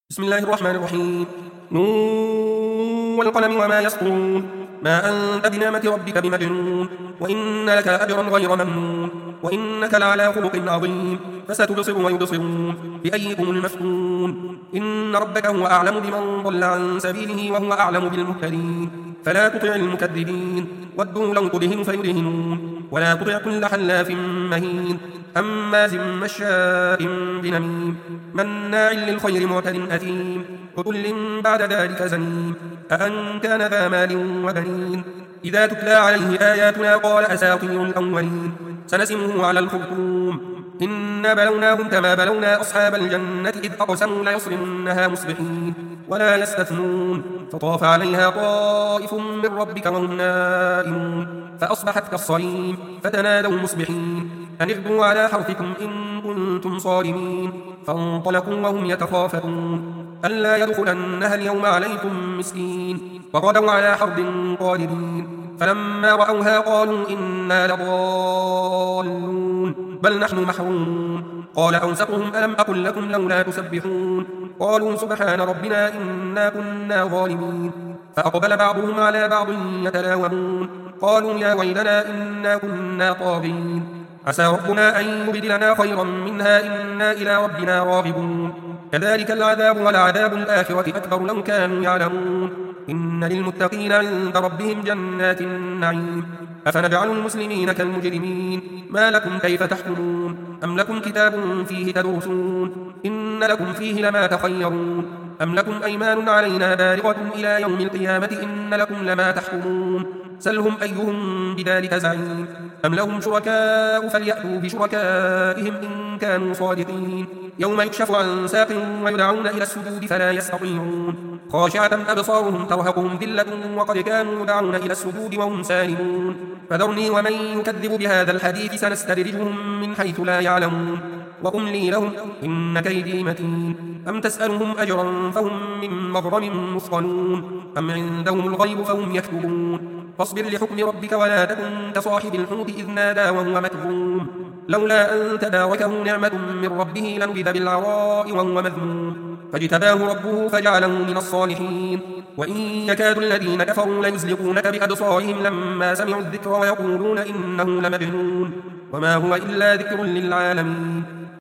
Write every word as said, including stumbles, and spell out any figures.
بسم الله الرحمن الرحيم. نون والقلم وما يسطرون. ما أنت بنعمة ربك بمجنون. وإن لك لأجرا غير ممنون. وإنك لعلى خلق عظيم. فستبصر ويبصرون بأيكم المفتون. إن ربك هو أعلم بمن ضل عن سبيله وهو أعلم بالمهتدين. فلا تطع المكذبين. ودوا لو تدهن فيدهنون. ولا تطع كل حلاف مهين. هماز مشاء بنميم. مناع للخير معتد أثيم. عتل بعد ذلك زنيم. أأن كان ذا مال وبنين. إذا تتلى عليه آياتنا قال أساطير الأولين. سنسمه على الخرطوم. إنا بلوناهم كما بلونا أصحاب الجنة إذ أقسموا ليصرمنها مصبحين ولا يستثنون. فطاف عليها طائف من ربك وهم نائمون فأصبحت كالصريم. فتنادوا مصبحين أن اغدوا على حرثكم إن كنتم صارمين. فانطلقوا وهم يتخافتون ألا يدخلنها اليوم عليكم مسكين. وغدوا على حرب قادرين. فلما رأوها قالوا إنا لضالون بل نحن محرومون. قال أوسطهم ألم أقل لكم لولا تسبحون. قالوا سبحان ربنا إنا كنا ظالمين. فأقبل بعضهم على بعض يتلاومون قالوا يا ويلنا إنا كنا طاغين. عسى ربنا أن يبدلنا خيرا منها إنا إلى ربنا راغبون. كذلك العذاب ولعذاب الآخرة أكبر لو كانوا يعلمون. إن للمتقين عند ربهم جنات النعيم. أفنجعل المسلمين كالمجرمين. ما لكم كيف تحكمون. أم لكم كتاب فيه تدرسون. إن لكم فيه لما تخيرون. أم لكم أيمان علينا بالغة إلى يوم القيامة إن لكم لما تحكمون. سلهم أيهم بذلك زعيم. أم لهم شركاء فليأتوا بشركائهم إن كانوا صادقين. يوم يكشف عن ساق ويدعون إلى السجود فلا يستطيعون. خاشعة أبصارهم ترهقهم ذلة وقد كانوا يدعون إلى السجود وهم سالمون. فذرني ومن يكذب بهذا الحديث سنستدرجهم من حيث لا يعلمون. وأملي لهم إن كيدي متين. أم تسألهم أجرا فهم من مغرم مثقلون. أم عندهم الغيب فهم يكتبون. فاصبر لحكم ربك ولا تكن كصاحب الحوت إذ نادى وهو مكظوم لولا أن تداركه نعمة من ربه لنبذ بالعراء وهو مذموم. فاجتباه ربه فجعله من الصالحين. وإن يكاد الذين كفروا ليزلقونك بأبصارهم لما سمعوا الذكر ويقولون إنه لمجنون وما هو إلا ذكر للعالمين.